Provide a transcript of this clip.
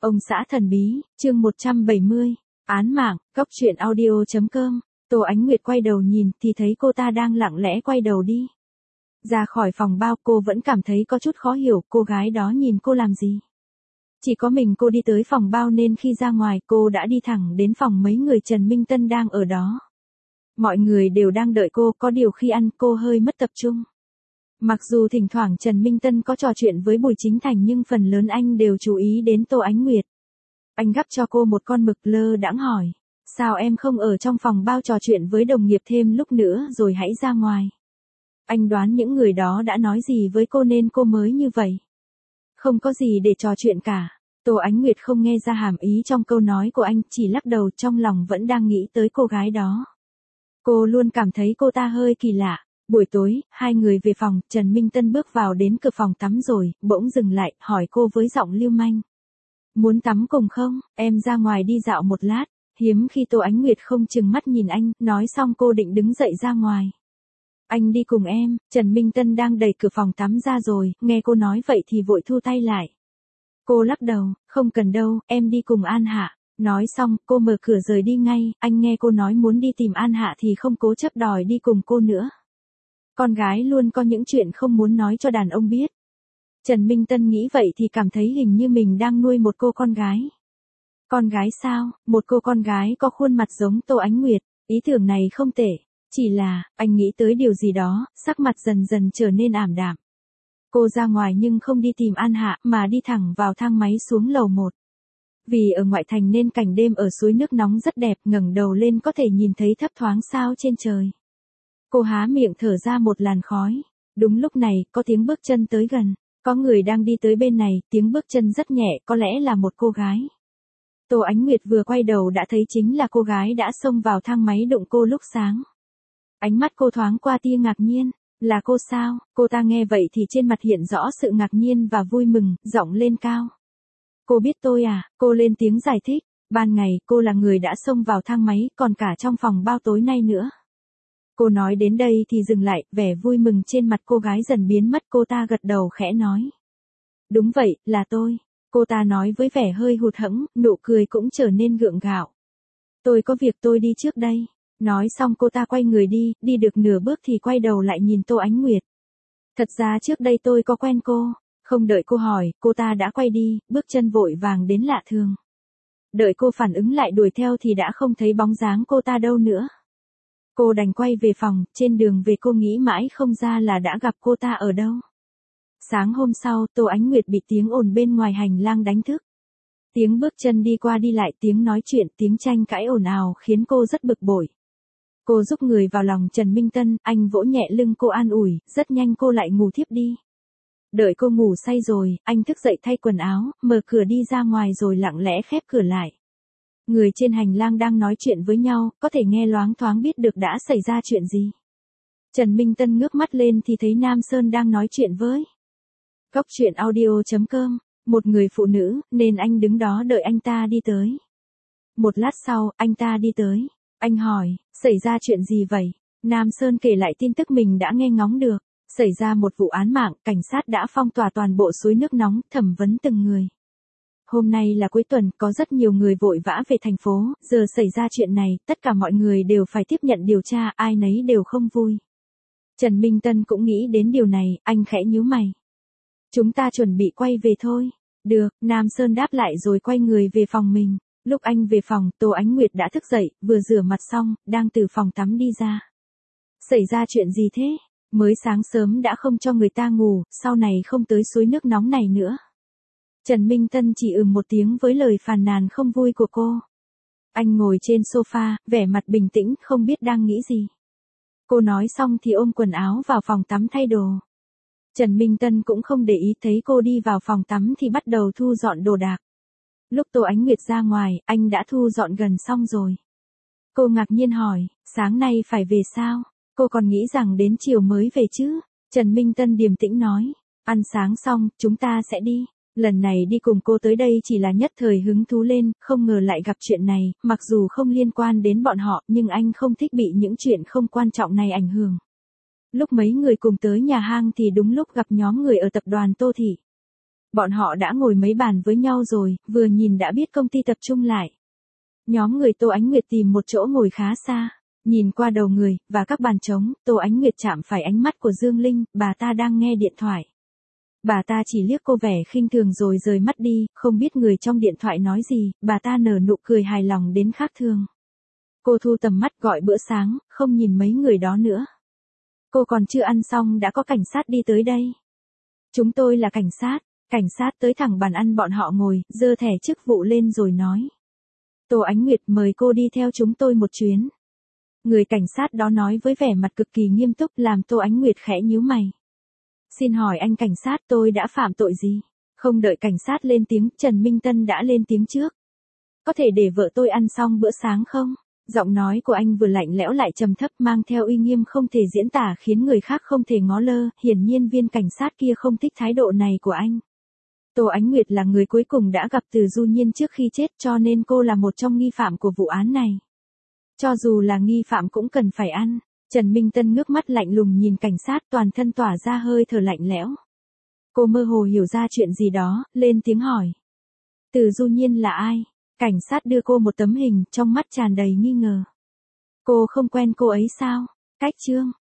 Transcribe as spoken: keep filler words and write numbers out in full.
Ông xã thần bí, chương một trăm bảy mươi, án mạng, góc truyện audio chấm com. Tô Ánh Nguyệt quay đầu nhìn thì thấy cô ta đang lặng lẽ quay đầu đi. Ra khỏi phòng bao cô vẫn cảm thấy có chút khó hiểu cô gái đó nhìn cô làm gì. Chỉ có mình cô đi tới phòng bao nên khi ra ngoài cô đã đi thẳng đến phòng mấy người Trần Minh Tân đang ở đó. Mọi người đều đang đợi cô, có điều khi ăn cô hơi mất tập trung. Mặc dù thỉnh thoảng Trần Minh Tân có trò chuyện với Bùi Chính Thành nhưng phần lớn anh đều chú ý đến Tô Ánh Nguyệt. Anh gắp cho cô một con mực lơ đãng hỏi, sao em không ở trong phòng bao trò chuyện với đồng nghiệp thêm lúc nữa rồi hãy ra ngoài. Anh đoán những người đó đã nói gì với cô nên cô mới như vậy. Không có gì để trò chuyện cả. Tô Ánh Nguyệt không nghe ra hàm ý trong câu nói của anh, chỉ lắc đầu, trong lòng vẫn đang nghĩ tới cô gái đó. Cô luôn cảm thấy cô ta hơi kỳ lạ. Buổi tối, hai người về phòng, Trần Minh Tân bước vào đến cửa phòng tắm rồi, bỗng dừng lại, hỏi cô với giọng lưu manh. Muốn tắm cùng không, em ra ngoài đi dạo một lát. Hiếm khi Tô Ánh Nguyệt không chừng mắt nhìn anh, nói xong cô định đứng dậy ra ngoài. Anh đi cùng em. Trần Minh Tân đang đẩy cửa phòng tắm ra rồi, nghe cô nói vậy thì vội thu tay lại. Cô lắc đầu, không cần đâu, em đi cùng An Hạ. Nói xong, cô mở cửa rời đi ngay, anh nghe cô nói muốn đi tìm An Hạ thì không cố chấp đòi đi cùng cô nữa. Con gái luôn có những chuyện không muốn nói cho đàn ông biết. Trần Minh Tân nghĩ vậy thì cảm thấy hình như mình đang nuôi một cô con gái. Con gái sao? Một cô con gái có khuôn mặt giống Tô Ánh Nguyệt, ý tưởng này không tệ. Chỉ là, anh nghĩ tới điều gì đó, sắc mặt dần dần trở nên ảm đạm. Cô ra ngoài nhưng không đi tìm An Hạ mà đi thẳng vào thang máy xuống lầu một. Vì ở ngoại thành nên cảnh đêm ở suối nước nóng rất đẹp, ngẩng đầu lên có thể nhìn thấy thấp thoáng sao trên trời. Cô há miệng thở ra một làn khói. Đúng lúc này, có tiếng bước chân tới gần. Có người đang đi tới bên này, tiếng bước chân rất nhẹ, có lẽ là một cô gái. Tô Ánh Nguyệt vừa quay đầu đã thấy chính là cô gái đã xông vào thang máy đụng cô lúc sáng. Ánh mắt cô thoáng qua tia ngạc nhiên. Là cô sao? Cô ta nghe vậy thì trên mặt hiện rõ sự ngạc nhiên và vui mừng, giọng lên cao. Cô biết tôi à? Cô lên tiếng giải thích. Ban ngày, cô là người đã xông vào thang máy, còn cả trong phòng bao tối nay nữa. Cô nói đến đây thì dừng lại, vẻ vui mừng trên mặt cô gái dần biến mất, cô ta gật đầu khẽ nói. Đúng vậy, là tôi. Cô ta nói với vẻ hơi hụt hẫng, nụ cười cũng trở nên gượng gạo. Tôi có việc tôi đi trước đây. Nói xong cô ta quay người đi, đi được nửa bước thì quay đầu lại nhìn Tô Ánh Nguyệt. Thật ra trước đây tôi có quen cô. Không đợi cô hỏi, cô ta đã quay đi, bước chân vội vàng đến lạ thường. Đợi cô phản ứng lại đuổi theo thì đã không thấy bóng dáng cô ta đâu nữa. Cô đành quay về phòng, trên đường về cô nghĩ mãi không ra là đã gặp cô ta ở đâu. Sáng hôm sau, Tô Ánh Nguyệt bị tiếng ồn bên ngoài hành lang đánh thức. Tiếng bước chân đi qua đi lại, tiếng nói chuyện, tiếng tranh cãi ồn ào khiến cô rất bực bội. Cô giúp người vào lòng Trần Minh Tân, anh vỗ nhẹ lưng cô an ủi, rất nhanh cô lại ngủ thiếp đi. Đợi cô ngủ say rồi, anh thức dậy thay quần áo, mở cửa đi ra ngoài rồi lặng lẽ khép cửa lại. Người trên hành lang đang nói chuyện với nhau, có thể nghe loáng thoáng biết được đã xảy ra chuyện gì. Trần Minh Tân ngước mắt lên thì thấy Nam Sơn đang nói chuyện với. Góc truyện audio chấm com, một người phụ nữ, nên anh đứng đó đợi anh ta đi tới. Một lát sau, anh ta đi tới. Anh hỏi, xảy ra chuyện gì vậy? Nam Sơn kể lại tin tức mình đã nghe ngóng được. Xảy ra một vụ án mạng, cảnh sát đã phong tỏa toàn bộ suối nước nóng, thẩm vấn từng người. Hôm nay là cuối tuần, có rất nhiều người vội vã về thành phố, giờ xảy ra chuyện này, tất cả mọi người đều phải tiếp nhận điều tra, ai nấy đều không vui. Trần Minh Tân cũng nghĩ đến điều này, anh khẽ nhíu mày. Chúng ta chuẩn bị quay về thôi. Được, Nam Sơn đáp lại rồi quay người về phòng mình. Lúc anh về phòng, Tô Ánh Nguyệt đã thức dậy, vừa rửa mặt xong, đang từ phòng tắm đi ra. Xảy ra chuyện gì thế? Mới sáng sớm đã không cho người ta ngủ, sau này không tới suối nước nóng này nữa. Trần Minh Tân chỉ ừm một tiếng với lời phàn nàn không vui của cô. Anh ngồi trên sofa, vẻ mặt bình tĩnh, không biết đang nghĩ gì. Cô nói xong thì ôm quần áo vào phòng tắm thay đồ. Trần Minh Tân cũng không để ý, thấy cô đi vào phòng tắm thì bắt đầu thu dọn đồ đạc. Lúc Tô Ánh Nguyệt ra ngoài, anh đã thu dọn gần xong rồi. Cô ngạc nhiên hỏi, sáng nay phải về sao? Cô còn nghĩ rằng đến chiều mới về chứ? Trần Minh Tân điềm tĩnh nói, ăn sáng xong, chúng ta sẽ đi. Lần này đi cùng cô tới đây chỉ là nhất thời hứng thú lên, không ngờ lại gặp chuyện này, mặc dù không liên quan đến bọn họ, nhưng anh không thích bị những chuyện không quan trọng này ảnh hưởng. Lúc mấy người cùng tới nhà hang thì đúng lúc gặp nhóm người ở tập đoàn Tô Thị. Bọn họ đã ngồi mấy bàn với nhau rồi, vừa nhìn đã biết công ty tập trung lại. Nhóm người Tô Ánh Nguyệt tìm một chỗ ngồi khá xa. Nhìn qua đầu người, và các bàn trống, Tô Ánh Nguyệt chạm phải ánh mắt của Dương Linh, bà ta đang nghe điện thoại. Bà ta chỉ liếc cô vẻ khinh thường rồi rời mắt đi, không biết người trong điện thoại nói gì, bà ta nở nụ cười hài lòng đến khác thường. Cô thu tầm mắt gọi bữa sáng, không nhìn mấy người đó nữa. Cô còn chưa ăn xong đã có cảnh sát đi tới đây. Chúng tôi là cảnh sát, cảnh sát tới thẳng bàn ăn bọn họ ngồi, giơ thẻ chức vụ lên rồi nói. Tô Ánh Nguyệt mời cô đi theo chúng tôi một chuyến. Người cảnh sát đó nói với vẻ mặt cực kỳ nghiêm túc làm Tô Ánh Nguyệt khẽ nhíu mày. Xin hỏi anh cảnh sát tôi đã phạm tội gì? Không đợi cảnh sát lên tiếng, Trần Minh Tân đã lên tiếng trước. Có thể để vợ tôi ăn xong bữa sáng không? Giọng nói của anh vừa lạnh lẽo lại trầm thấp mang theo uy nghiêm không thể diễn tả khiến người khác không thể ngó lơ, hiển nhiên viên cảnh sát kia không thích thái độ này của anh. Tô Ánh Nguyệt là người cuối cùng đã gặp Từ Du Nhiên trước khi chết cho nên cô là một trong nghi phạm của vụ án này. Cho dù là nghi phạm cũng cần phải ăn. Trần Minh Tân ngước mắt lạnh lùng nhìn cảnh sát toàn thân tỏa ra hơi thở lạnh lẽo. Cô mơ hồ hiểu ra chuyện gì đó, lên tiếng hỏi. Từ Du Nhiên là ai? Cảnh sát đưa cô một tấm hình trong mắt tràn đầy nghi ngờ. Cô không quen cô ấy sao? Cách Trương.